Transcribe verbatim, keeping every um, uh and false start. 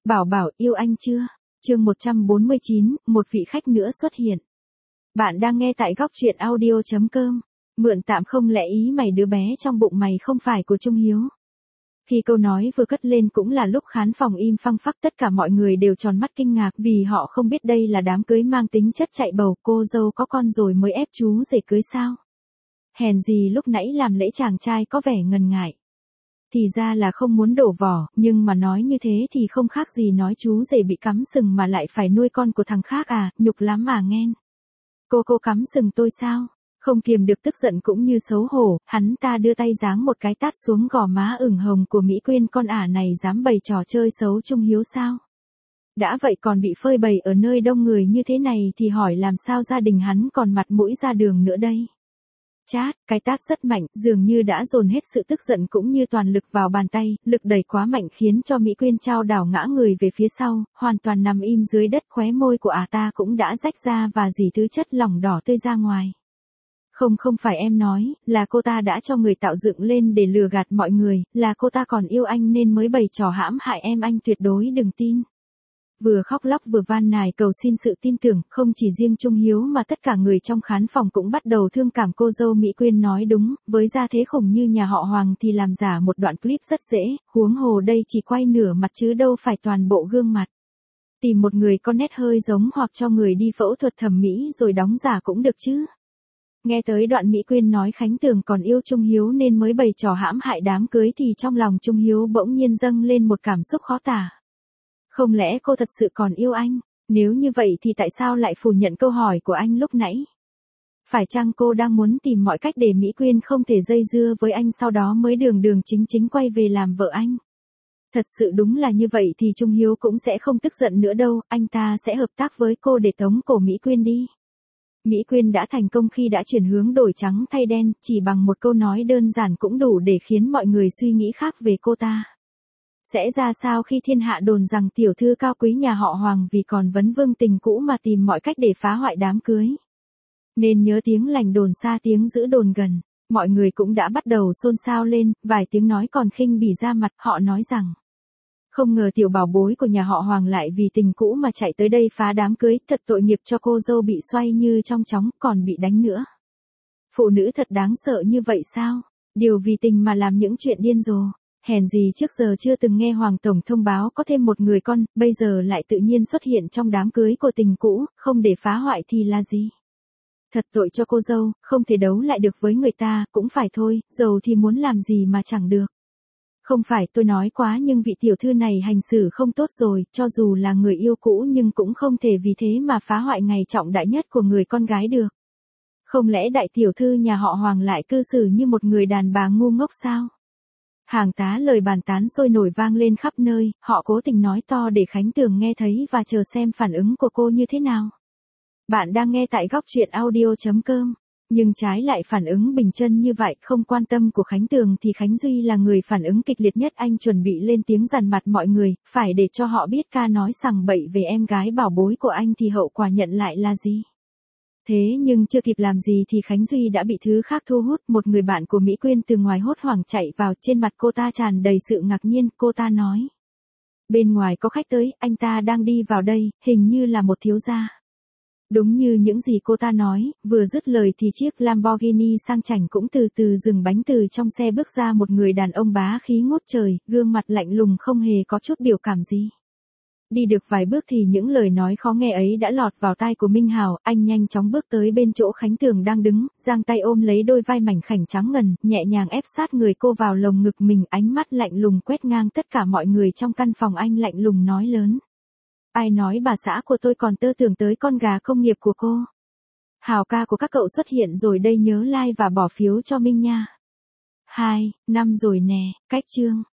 Bảo bảo yêu anh chưa? Chương một trăm bốn mươi chín, một vị khách nữa xuất hiện. Bạn đang nghe tại góc truyện audio chấm com. Mượn tạm không lẽ ý mày đứa bé trong bụng mày không phải của Trung Hiếu. Khi câu nói vừa cất lên cũng là lúc khán phòng im phăng phắc, tất cả mọi người đều tròn mắt kinh ngạc vì họ không biết đây là đám cưới mang tính chất chạy bầu, cô dâu có con rồi mới ép chú rể cưới sao. Hèn gì lúc nãy làm lễ chàng trai có vẻ ngần ngại. Thì ra là không muốn đổ vỏ, nhưng mà nói như thế thì không khác gì nói chú rể bị cắm sừng mà lại phải nuôi con của thằng khác à, nhục lắm mà nghen. Cô cô cắm sừng tôi sao? Không kiềm được tức giận cũng như xấu hổ, hắn ta đưa tay giáng một cái tát xuống gò má ửng hồng của Mỹ Quyên, con ả này dám bày trò chơi xấu Trung Hiếu sao? Đã vậy còn bị phơi bày ở nơi đông người như thế này thì hỏi làm sao gia đình hắn còn mặt mũi ra đường nữa đây? Chát, cái tát rất mạnh, dường như đã dồn hết sự tức giận cũng như toàn lực vào bàn tay, lực đẩy quá mạnh khiến cho Mỹ Quyên trao đảo ngã người về phía sau, hoàn toàn nằm im dưới đất, khóe môi của ả ta cũng đã rách ra và dì thứ chất lỏng đỏ tươi ra ngoài. Không không phải em nói, là cô ta đã cho người tạo dựng lên để lừa gạt mọi người, là cô ta còn yêu anh nên mới bày trò hãm hại em, anh tuyệt đối đừng tin. Vừa khóc lóc vừa van nài cầu xin sự tin tưởng, không chỉ riêng Trung Hiếu mà tất cả người trong khán phòng cũng bắt đầu thương cảm cô dâu Mỹ Quyên nói đúng, với gia thế khủng như nhà họ Hoàng thì làm giả một đoạn clip rất dễ, huống hồ đây chỉ quay nửa mặt chứ đâu phải toàn bộ gương mặt. Tìm một người có nét hơi giống hoặc cho người đi phẫu thuật thẩm mỹ rồi đóng giả cũng được chứ. Nghe tới đoạn Mỹ Quyên nói Khánh Tường còn yêu Trung Hiếu nên mới bày trò hãm hại đám cưới thì trong lòng Trung Hiếu bỗng nhiên dâng lên một cảm xúc khó tả. Không lẽ cô thật sự còn yêu anh? Nếu như vậy thì tại sao lại phủ nhận câu hỏi của anh lúc nãy? Phải chăng cô đang muốn tìm mọi cách để Mỹ Quyên không thể dây dưa với anh sau đó mới đường đường chính chính quay về làm vợ anh? Thật sự đúng là như vậy thì Trung Hiếu cũng sẽ không tức giận nữa đâu, anh ta sẽ hợp tác với cô để tống cổ Mỹ Quyên đi. Mỹ Quyên đã thành công khi đã chuyển hướng đổi trắng thay đen, chỉ bằng một câu nói đơn giản cũng đủ để khiến mọi người suy nghĩ khác về cô ta. Sẽ ra sao khi thiên hạ đồn rằng tiểu thư cao quý nhà họ Hoàng vì còn vấn vương tình cũ mà tìm mọi cách để phá hoại đám cưới? Nên nhớ tiếng lành đồn xa tiếng giữ đồn gần, mọi người cũng đã bắt đầu xôn xao lên, vài tiếng nói còn khinh bỉ ra mặt, họ nói rằng không ngờ tiểu bảo bối của nhà họ Hoàng lại vì tình cũ mà chạy tới đây phá đám cưới, thật tội nghiệp cho cô dâu bị xoay như trong chóng, còn bị đánh nữa. Phụ nữ thật đáng sợ như vậy sao? Điều vì tình mà làm những chuyện điên rồ. Hèn gì trước giờ chưa từng nghe Hoàng Tổng thông báo có thêm một người con, bây giờ lại tự nhiên xuất hiện trong đám cưới của tình cũ, không để phá hoại thì là gì? Thật tội cho cô dâu, không thể đấu lại được với người ta, cũng phải thôi, giàu thì muốn làm gì mà chẳng được. Không phải tôi nói quá nhưng vị tiểu thư này hành xử không tốt rồi, cho dù là người yêu cũ nhưng cũng không thể vì thế mà phá hoại ngày trọng đại nhất của người con gái được. Không lẽ đại tiểu thư nhà họ Hoàng lại cư xử như một người đàn bà ngu ngốc sao? Hàng tá lời bàn tán sôi nổi vang lên khắp nơi, họ cố tình nói to để Khánh Tường nghe thấy và chờ xem phản ứng của cô như thế nào. Bạn đang nghe tại góc truyện audio chấm com. Nhưng trái lại phản ứng bình chân như vậy, không quan tâm của Khánh Tường thì Khánh Duy là người phản ứng kịch liệt nhất, anh chuẩn bị lên tiếng dằn mặt mọi người, phải để cho họ biết ca nói sằng bậy về em gái bảo bối của anh thì hậu quả nhận lại là gì. Thế nhưng chưa kịp làm gì thì Khánh Duy đã bị thứ khác thu hút, một người bạn của Mỹ Quyên từ ngoài hốt hoảng chạy vào, trên mặt cô ta tràn đầy sự ngạc nhiên, cô ta nói. Bên ngoài có khách tới, anh ta đang đi vào đây, hình như là một thiếu gia. Đúng như những gì cô ta nói, vừa dứt lời thì chiếc Lamborghini sang chảnh cũng từ từ dừng bánh, từ trong xe bước ra một người đàn ông bá khí ngút trời, gương mặt lạnh lùng không hề có chút biểu cảm gì. Đi được vài bước thì những lời nói khó nghe ấy đã lọt vào tai của Minh Hào, anh nhanh chóng bước tới bên chỗ Khánh Tường đang đứng, giang tay ôm lấy đôi vai mảnh khảnh trắng ngần, nhẹ nhàng ép sát người cô vào lồng ngực mình, ánh mắt lạnh lùng quét ngang tất cả mọi người trong căn phòng, anh lạnh lùng nói lớn. Ai nói bà xã của tôi còn tơ tưởng tới con gà công nghiệp của cô? Hào ca của các cậu xuất hiện rồi đây, nhớ like và bỏ phiếu cho Minh nha. Hai, năm rồi nè, cách chương.